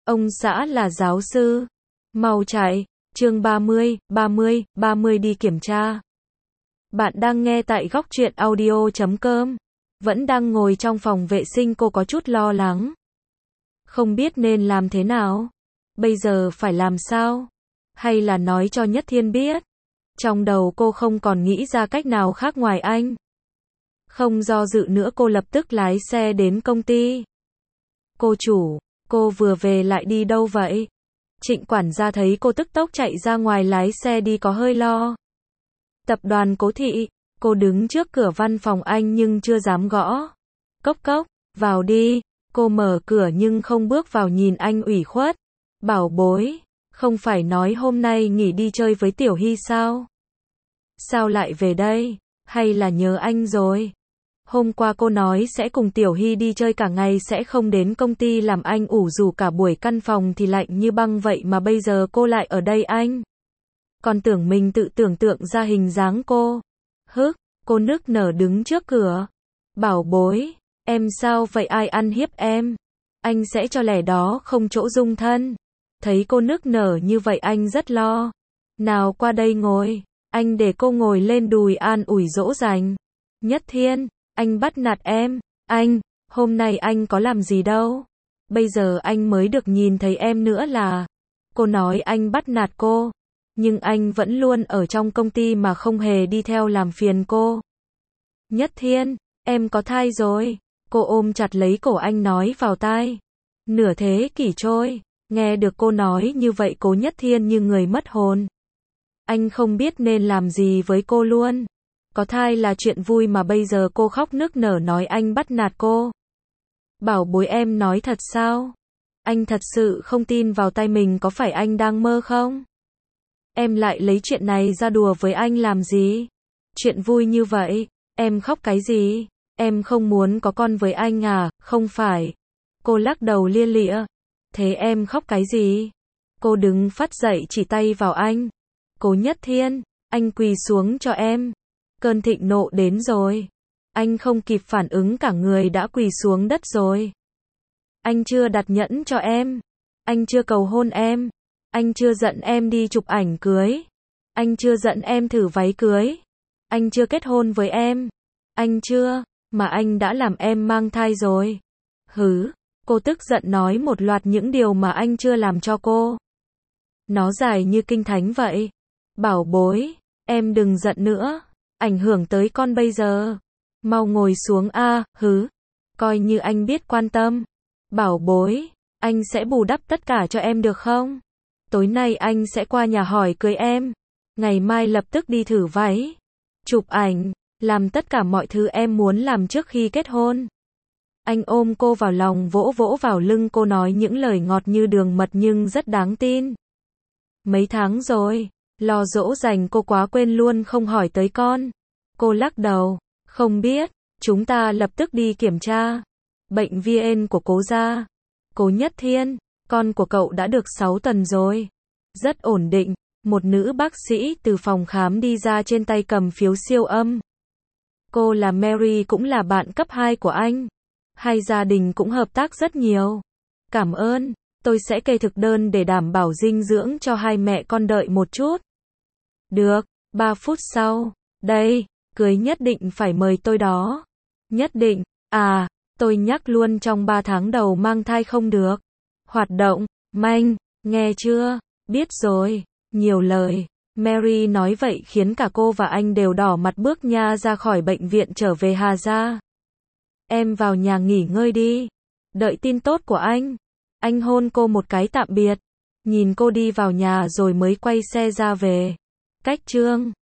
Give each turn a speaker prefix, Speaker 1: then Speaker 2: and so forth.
Speaker 1: Ông xã là giáo sư. Mau chạy. Chương 30 đi kiểm tra. Bạn đang nghe tại góc truyện audio.com. Vẫn đang ngồi trong phòng vệ sinh, cô có chút lo lắng. Không biết nên làm thế nào. Bây giờ phải làm sao? Hay là nói cho Nhất Thiên biết? Trong đầu cô không còn nghĩ ra cách nào khác ngoài anh. Không do dự nữa, cô lập tức lái xe đến công ty. Cô chủ, cô vừa về lại đi đâu vậy? Trịnh quản gia thấy cô tức tốc chạy ra ngoài lái xe đi có hơi lo. Tập đoàn Cố Thị, cô đứng trước cửa văn phòng anh nhưng chưa dám gõ. Cốc cốc, vào đi. Cô mở cửa nhưng không bước vào, nhìn anh ủy khuất. Bảo bối, không phải nói hôm nay nghỉ đi chơi với Tiểu Hy sao? Sao lại về đây? Hay là nhớ anh rồi? Hôm qua cô nói sẽ cùng Tiểu Hy đi chơi cả ngày, sẽ không đến công ty, làm anh ủ rũ cả buổi, căn phòng thì lạnh như băng, vậy mà bây giờ cô lại ở đây anh. Còn tưởng mình tự tưởng tượng ra hình dáng cô. Cô nức nở đứng trước cửa. Bảo bối, em sao vậy, ai ăn hiếp em? Anh sẽ cho lẻ đó không chỗ dung thân. Thấy cô nức nở như vậy anh rất lo. Nào qua đây ngồi. Anh để cô ngồi lên đùi an ủi dỗ dành. Nhất Thiên, anh bắt nạt em. Anh, hôm nay anh có làm gì đâu. Bây giờ anh mới được nhìn thấy em nữa là. Cô nói anh bắt nạt cô. Nhưng anh vẫn luôn ở trong công ty mà không hề đi theo làm phiền cô. Nhất Thiên, em có thai rồi. Cô ôm chặt lấy cổ anh nói vào tai. Nửa thế kỷ trôi, nghe được cô nói như vậy Cố Nhất Thiên như người mất hồn. Anh không biết nên làm gì với cô luôn. Có thai là chuyện vui mà bây giờ cô khóc nức nở nói anh bắt nạt cô. Bảo bối, em nói thật sao? Anh thật sự không tin vào tai mình, có phải anh đang mơ không? Em lại lấy chuyện này ra đùa với anh làm gì? Chuyện vui như vậy, em khóc cái gì? Em không muốn có con với anh à? Không phải. Cô lắc đầu lia lịa. Thế em khóc cái gì? Cô đứng phát dậy chỉ tay vào anh. Cố Nhất Thiên, anh quỳ xuống cho em. Cơn thịnh nộ đến rồi. Anh không kịp phản ứng, cả người đã quỳ xuống đất rồi. Anh chưa đặt nhẫn cho em. Anh chưa cầu hôn em. Anh chưa dẫn em đi chụp ảnh cưới. Anh chưa dẫn em thử váy cưới. Anh chưa kết hôn với em. Anh chưa, mà anh đã làm em mang thai rồi. Cô tức giận nói một loạt những điều mà anh chưa làm cho cô. Nó dài như kinh thánh vậy. Bảo bối, em đừng giận nữa. Ảnh hưởng tới con bây giờ. Mau ngồi xuống a. Coi như anh biết quan tâm. Bảo bối, anh sẽ bù đắp tất cả cho em được không? Tối nay anh sẽ qua nhà hỏi cưới em. Ngày mai lập tức đi thử váy, chụp ảnh, làm tất cả mọi thứ em muốn làm trước khi kết hôn. Anh ôm cô vào lòng, vỗ vỗ vào lưng cô, nói những lời ngọt như đường mật nhưng rất đáng tin. Mấy tháng rồi, lo dỗ dành cô quá quên luôn không hỏi tới con. Cô lắc đầu, không biết, chúng ta lập tức đi kiểm tra. Bệnh VN của Cố gia. Cố Nhất Thiên, con của cậu đã được 6 tuần rồi. Rất ổn định. Một nữ bác sĩ từ phòng khám đi ra, trên tay cầm phiếu siêu âm. Cô là Mary, cũng là bạn cấp 2 của anh. Hai gia đình cũng hợp tác rất nhiều. Cảm ơn, tôi sẽ kê thực đơn để đảm bảo dinh dưỡng cho hai mẹ con, đợi một chút. Được, 3 phút sau. Đây, cưới nhất định phải mời tôi đó. Nhất định, tôi nhắc luôn, trong 3 tháng đầu mang thai không được. Hoạt động, manh, nghe chưa? Biết rồi, nhiều lời. Mary nói vậy khiến cả cô và anh đều đỏ mặt, bước nha ra khỏi bệnh viện trở về Hà gia. Em vào nhà nghỉ ngơi đi. Đợi tin tốt của anh. Anh hôn cô một cái tạm biệt. Nhìn cô đi vào nhà rồi mới quay xe ra về. Cách chương